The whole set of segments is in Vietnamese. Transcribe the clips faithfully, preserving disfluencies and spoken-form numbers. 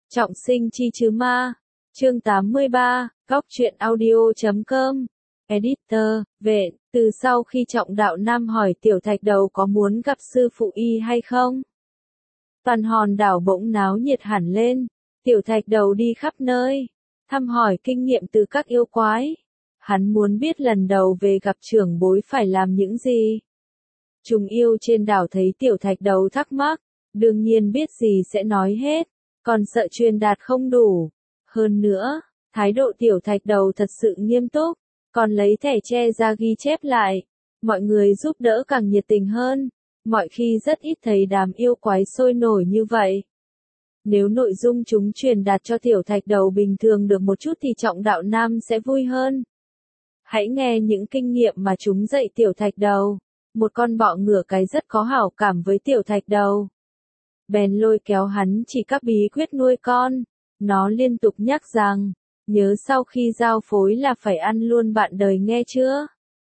Trọng sinh chi chứ ma. Chương tám mươi ba, góc truyện audio chấm com. Editor, Vệ, từ sau khi Trọng Đạo Nam hỏi Tiểu Thạch Đầu có muốn gặp sư phụ y hay không? Toàn hòn đảo bỗng náo nhiệt hẳn lên, Tiểu Thạch Đầu đi khắp nơi, thăm hỏi kinh nghiệm từ các yêu quái. Hắn muốn biết lần đầu về gặp trưởng bối phải làm những gì. Chúng yêu trên đảo thấy Tiểu Thạch Đầu thắc mắc, đương nhiên biết gì sẽ nói hết, còn sợ truyền đạt không đủ. Hơn nữa, thái độ Tiểu Thạch Đầu thật sự nghiêm túc, còn lấy thẻ tre ra ghi chép lại. Mọi người giúp đỡ càng nhiệt tình hơn, mọi khi rất ít thấy đám yêu quái sôi nổi như vậy. Nếu nội dung chúng truyền đạt cho Tiểu Thạch Đầu bình thường được một chút thì Trọng Đạo Nam sẽ vui hơn. Hãy nghe những kinh nghiệm mà chúng dạy Tiểu Thạch Đầu. Một con bọ ngựa cái rất có hảo cảm với Tiểu Thạch Đầu. Bèn lôi kéo hắn chỉ các bí quyết nuôi con. Nó liên tục nhắc rằng, nhớ sau khi giao phối là phải ăn luôn bạn đời nghe chưa?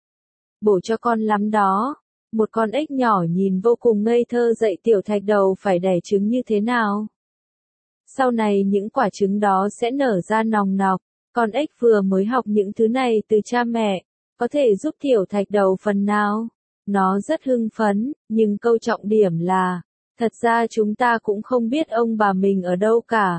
Bổ cho con lắm đó. Một con ếch nhỏ nhìn vô cùng ngây thơ dạy Tiểu Thạch Đầu phải đẻ trứng như thế nào. Sau này những quả trứng đó sẽ nở ra nòng nọc. Con ếch vừa mới học những thứ này từ cha mẹ, có thể giúp Tiểu Thạch Đầu phần nào. Nó rất hưng phấn, nhưng câu trọng điểm là, thật ra chúng ta cũng không biết ông bà mình ở đâu cả.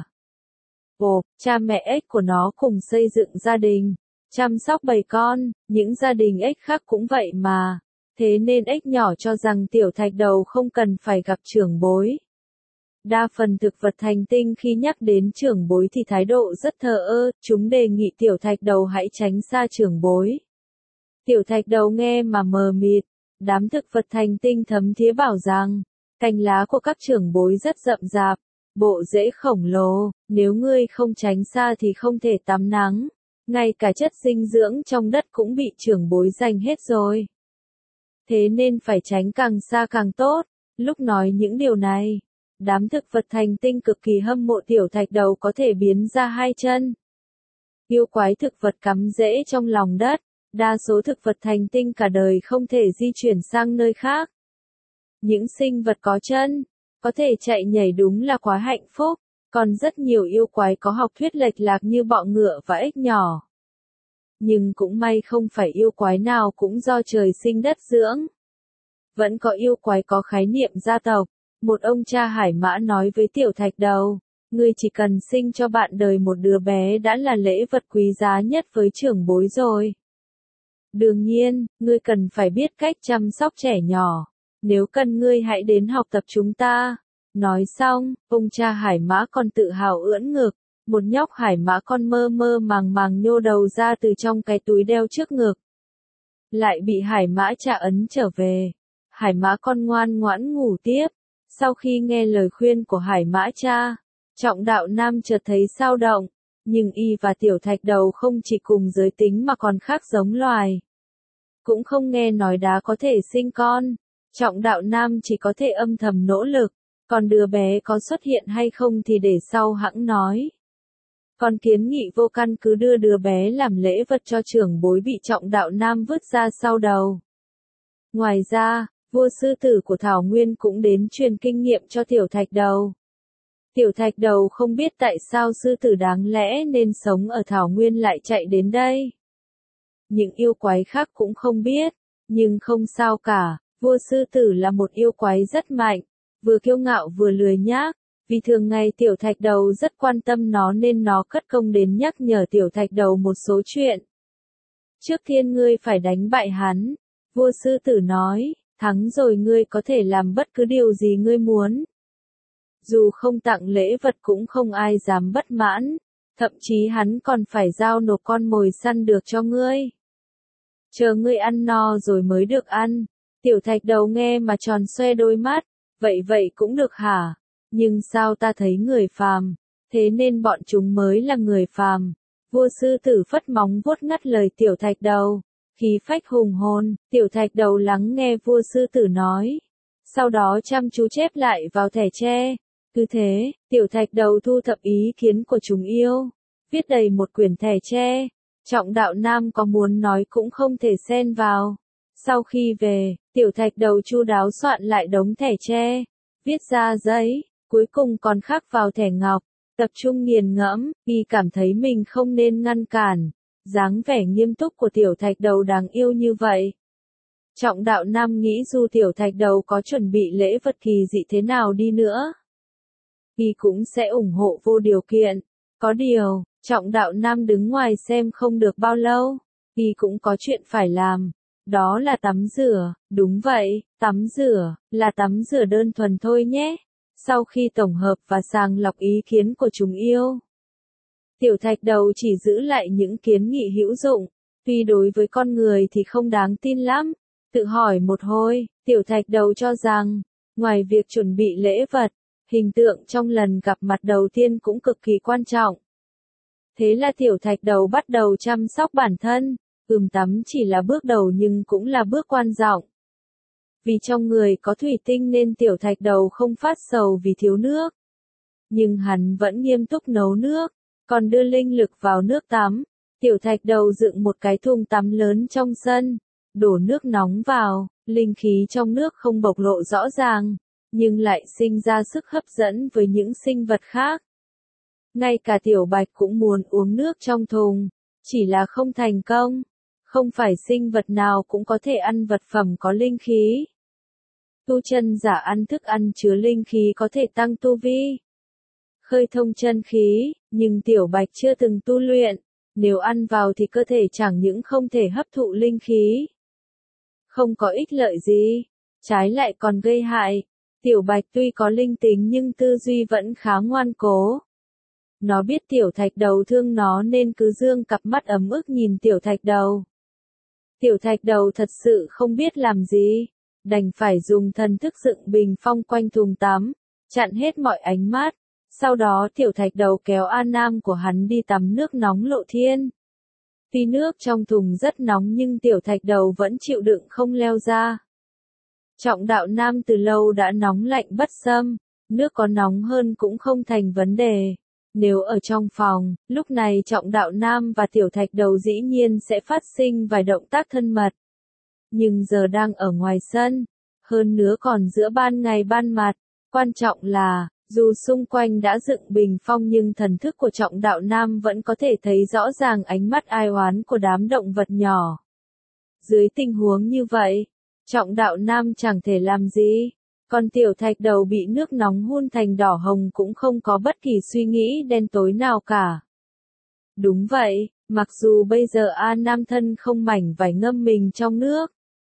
Ồ, cha mẹ ếch của nó cùng xây dựng gia đình, chăm sóc bầy con, những gia đình ếch khác cũng vậy mà. Thế nên ếch nhỏ cho rằng Tiểu Thạch Đầu không cần phải gặp trưởng bối. Đa phần thực vật thành tinh khi nhắc đến trưởng bối thì thái độ rất thờ ơ, chúng đề nghị Tiểu Thạch Đầu hãy tránh xa trưởng bối. Tiểu Thạch Đầu nghe mà mờ mịt, đám thực vật thành tinh thấm thía bảo rằng, cành lá của các trưởng bối rất rậm rạp, bộ rễ khổng lồ, nếu ngươi không tránh xa thì không thể tắm nắng, ngay cả chất dinh dưỡng trong đất cũng bị trưởng bối giành hết rồi. Thế nên phải tránh càng xa càng tốt. Lúc nói những điều này, đám thực vật thành tinh cực kỳ hâm mộ Tiểu Thạch Đầu có thể biến ra hai chân. Yêu quái thực vật cắm rễ trong lòng đất, đa số thực vật thành tinh cả đời không thể di chuyển sang nơi khác. Những sinh vật có chân, có thể chạy nhảy đúng là quá hạnh phúc, còn rất nhiều yêu quái có học thuyết lệch lạc như bọ ngựa và ếch nhỏ. Nhưng cũng may không phải yêu quái nào cũng do trời sinh đất dưỡng. Vẫn có yêu quái có khái niệm gia tộc. Một ông cha hải mã nói với Tiểu Thạch Đầu, ngươi chỉ cần sinh cho bạn đời một đứa bé đã là lễ vật quý giá nhất với trưởng bối rồi. Đương nhiên, ngươi cần phải biết cách chăm sóc trẻ nhỏ. Nếu cần ngươi hãy đến học tập chúng ta. Nói xong, ông cha hải mã còn tự hào ưỡn ngực. Một nhóc hải mã con mơ mơ màng màng nhô đầu ra từ trong cái túi đeo trước ngực. Lại bị hải mã cha ấn trở về. Hải mã con ngoan ngoãn ngủ tiếp. Sau khi nghe lời khuyên của hải mã cha, Trọng Đạo Nam chợt thấy xao động. Nhưng y và Tiểu Thạch Đầu không chỉ cùng giới tính mà còn khác giống loài. Cũng không nghe nói đá có thể sinh con. Trọng Đạo Nam chỉ có thể âm thầm nỗ lực. Còn đứa bé có xuất hiện hay không thì để sau hẵng nói. Còn kiến nghị vô căn cứ đưa đứa bé làm lễ vật cho trưởng bối bị Trọng Đạo Nam vứt ra sau đầu. Ngoài ra, vua sư tử của Thảo Nguyên cũng đến truyền kinh nghiệm cho Tiểu Thạch Đầu. Tiểu Thạch Đầu không biết tại sao sư tử đáng lẽ nên sống ở Thảo Nguyên lại chạy đến đây. Những yêu quái khác cũng không biết, nhưng không sao cả, vua sư tử là một yêu quái rất mạnh, vừa kiêu ngạo vừa lười nhác, vì thường ngày Tiểu Thạch Đầu rất quan tâm nó nên nó cất công đến nhắc nhở Tiểu Thạch Đầu một số chuyện. Trước tiên ngươi phải đánh bại hắn, vua sư tử nói, thắng rồi ngươi có thể làm bất cứ điều gì ngươi muốn. Dù không tặng lễ vật cũng không ai dám bất mãn, thậm chí hắn còn phải giao nộp con mồi săn được cho ngươi. Chờ ngươi ăn no rồi mới được ăn. Tiểu Thạch Đầu nghe mà tròn xoe đôi mắt, vậy vậy cũng được hả? Nhưng sao ta thấy người phàm, thế nên bọn chúng mới là người phàm. Vua sư tử phất móng vuốt ngắt lời Tiểu Thạch Đầu, khí phách hùng hồn. Tiểu Thạch Đầu lắng nghe vua sư tử nói, sau đó chăm chú chép lại vào thẻ tre. Cứ thế, Tiểu Thạch Đầu thu thập ý kiến của chúng yêu, viết đầy một quyển thẻ tre. Trọng Đạo Nam có muốn nói cũng không thể xen vào. Sau khi về, Tiểu Thạch Đầu chu đáo soạn lại đống thẻ tre, viết ra giấy, cuối cùng còn khắc vào thẻ ngọc. Tập trung nghiền ngẫm, y cảm thấy mình không nên ngăn cản. Dáng vẻ nghiêm túc của tiểu thạch đầu đáng yêu như vậy. Trọng đạo nam nghĩ dù tiểu thạch đầu có chuẩn bị lễ vật kỳ dị thế nào đi nữa, y cũng sẽ ủng hộ vô điều kiện. Có điều, trọng đạo nam đứng ngoài xem không được bao lâu, y cũng có chuyện phải làm. Đó là tắm rửa, đúng vậy, tắm rửa, là tắm rửa đơn thuần thôi nhé. Sau khi tổng hợp và sàng lọc ý kiến của chúng yêu, tiểu thạch đầu chỉ giữ lại những kiến nghị hữu dụng, tuy đối với con người thì không đáng tin lắm. Tự hỏi một hồi, tiểu thạch đầu cho rằng, ngoài việc chuẩn bị lễ vật, hình tượng trong lần gặp mặt đầu tiên cũng cực kỳ quan trọng. Thế là tiểu thạch đầu bắt đầu chăm sóc bản thân. Ừm tắm chỉ là bước đầu nhưng cũng là bước quan trọng. Vì trong người có thủy tinh nên tiểu thạch đầu không phát sầu vì thiếu nước. Nhưng hắn vẫn nghiêm túc nấu nước, còn đưa linh lực vào nước tắm. Tiểu thạch đầu dựng một cái thùng tắm lớn trong sân, đổ nước nóng vào, linh khí trong nước không bộc lộ rõ ràng, nhưng lại sinh ra sức hấp dẫn với những sinh vật khác. Ngay cả tiểu bạch cũng muốn uống nước trong thùng, chỉ là không thành công. Không phải sinh vật nào cũng có thể ăn vật phẩm có linh khí. Tu chân giả ăn thức ăn chứa linh khí có thể tăng tu vi, khơi thông chân khí, nhưng tiểu bạch chưa từng tu luyện. Nếu ăn vào thì cơ thể chẳng những không thể hấp thụ linh khí, không có ích lợi gì, trái lại còn gây hại. Tiểu bạch tuy có linh tính nhưng tư duy vẫn khá ngoan cố. Nó biết tiểu thạch đầu thương nó nên cứ dương cặp mắt ấm ức nhìn tiểu thạch đầu. Tiểu thạch đầu thật sự không biết làm gì, đành phải dùng thần thức dựng bình phong quanh thùng tắm, chặn hết mọi ánh mắt. Sau đó tiểu thạch đầu kéo A Nam của hắn đi tắm nước nóng lộ thiên. Tuy nước trong thùng rất nóng nhưng tiểu thạch đầu vẫn chịu đựng không leo ra. Trọng đạo nam từ lâu đã nóng lạnh bất xâm, nước có nóng hơn cũng không thành vấn đề. Nếu ở trong phòng, lúc này trọng đạo nam và tiểu thạch đầu dĩ nhiên sẽ phát sinh vài động tác thân mật. Nhưng giờ đang ở ngoài sân, hơn nữa còn giữa ban ngày ban mặt, quan trọng là, dù xung quanh đã dựng bình phong nhưng thần thức của trọng đạo nam vẫn có thể thấy rõ ràng ánh mắt ai oán của đám động vật nhỏ. Dưới tình huống như vậy, trọng đạo nam chẳng thể làm gì. Còn tiểu thạch đầu bị nước nóng hun thành đỏ hồng cũng không có bất kỳ suy nghĩ đen tối nào cả. Đúng vậy, mặc dù bây giờ A Nam thân không mảnh vải ngâm mình trong nước.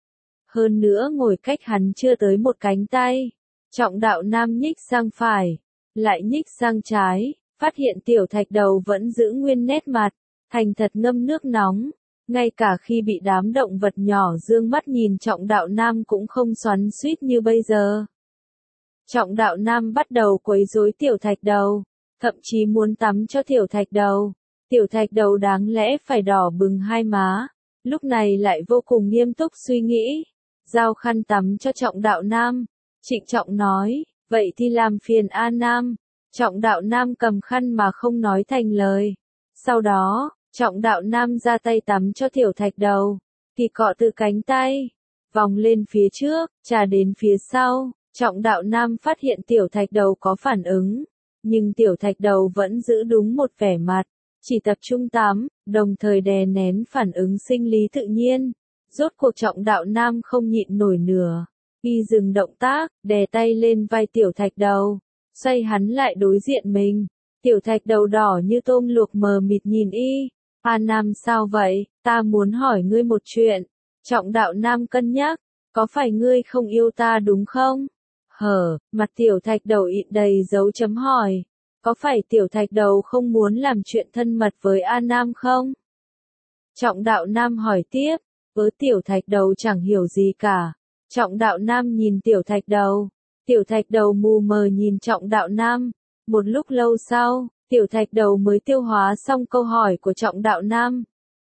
Hơn nữa ngồi cách hắn chưa tới một cánh tay. Trọng đạo nam nhích sang phải, lại nhích sang trái, phát hiện tiểu thạch đầu vẫn giữ nguyên nét mặt, thành thật ngâm nước nóng. Ngay cả khi bị đám động vật nhỏ dương mắt nhìn trọng đạo nam cũng không xoắn xuýt như bây giờ. Trọng đạo nam bắt đầu quấy rối tiểu thạch đầu, thậm chí muốn tắm cho tiểu thạch đầu. Tiểu thạch đầu đáng lẽ phải đỏ bừng hai má, lúc này lại vô cùng nghiêm túc suy nghĩ. Giao khăn tắm cho trọng đạo nam, trịnh trọng nói, vậy thì làm phiền A Nam. Trọng đạo nam cầm khăn mà không nói thành lời. Sau đó, trọng đạo nam ra tay tắm cho tiểu thạch đầu, thì cọ từ cánh tay, vòng lên phía trước, trà đến phía sau. Trọng đạo nam phát hiện tiểu thạch đầu có phản ứng, nhưng tiểu thạch đầu vẫn giữ đúng một vẻ mặt, chỉ tập trung tắm, đồng thời đè nén phản ứng sinh lý tự nhiên. Rốt cuộc trọng đạo nam không nhịn nổi nữa, y dừng động tác, đè tay lên vai tiểu thạch đầu, xoay hắn lại đối diện mình. Tiểu thạch đầu đỏ như tôm luộc mờ mịt nhìn y. A Nam sao vậy, ta muốn hỏi ngươi một chuyện. Trọng đạo nam cân nhắc, có phải ngươi không yêu ta đúng không? Hở, mặt tiểu thạch đầu ịn đầy dấu chấm hỏi. Có phải tiểu thạch đầu không muốn làm chuyện thân mật với A Nam không? Trọng đạo nam hỏi tiếp, với tiểu thạch đầu chẳng hiểu gì cả. Trọng đạo nam nhìn tiểu thạch đầu. Tiểu thạch đầu mù mờ nhìn trọng đạo nam. Một lúc lâu sau, tiểu thạch đầu mới tiêu hóa xong câu hỏi của trọng đạo nam.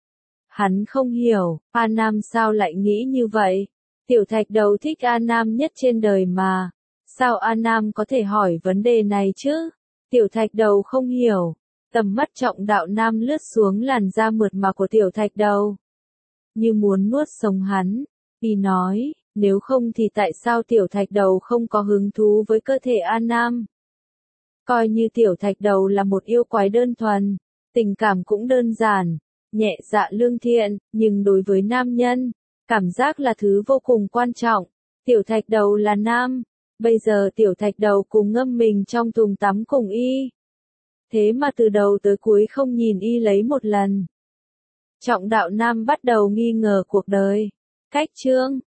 Hắn không hiểu, A Nam sao lại nghĩ như vậy? Tiểu thạch đầu thích A Nam nhất trên đời mà. Sao A Nam có thể hỏi vấn đề này chứ? Tiểu thạch đầu không hiểu. Tầm mắt trọng đạo nam lướt xuống làn da mượt mà của tiểu thạch đầu, như muốn nuốt sống hắn. Y nói, nếu không thì tại sao tiểu thạch đầu không có hứng thú với cơ thể A Nam? Coi như tiểu thạch đầu là một yêu quái đơn thuần, tình cảm cũng đơn giản, nhẹ dạ lương thiện, nhưng đối với nam nhân, cảm giác là thứ vô cùng quan trọng. Tiểu thạch đầu là nam, bây giờ tiểu thạch đầu cùng ngâm mình trong thùng tắm cùng y. Thế mà từ đầu tới cuối không nhìn y lấy một lần. Trọng đạo nam bắt đầu nghi ngờ cuộc đời. Cách chương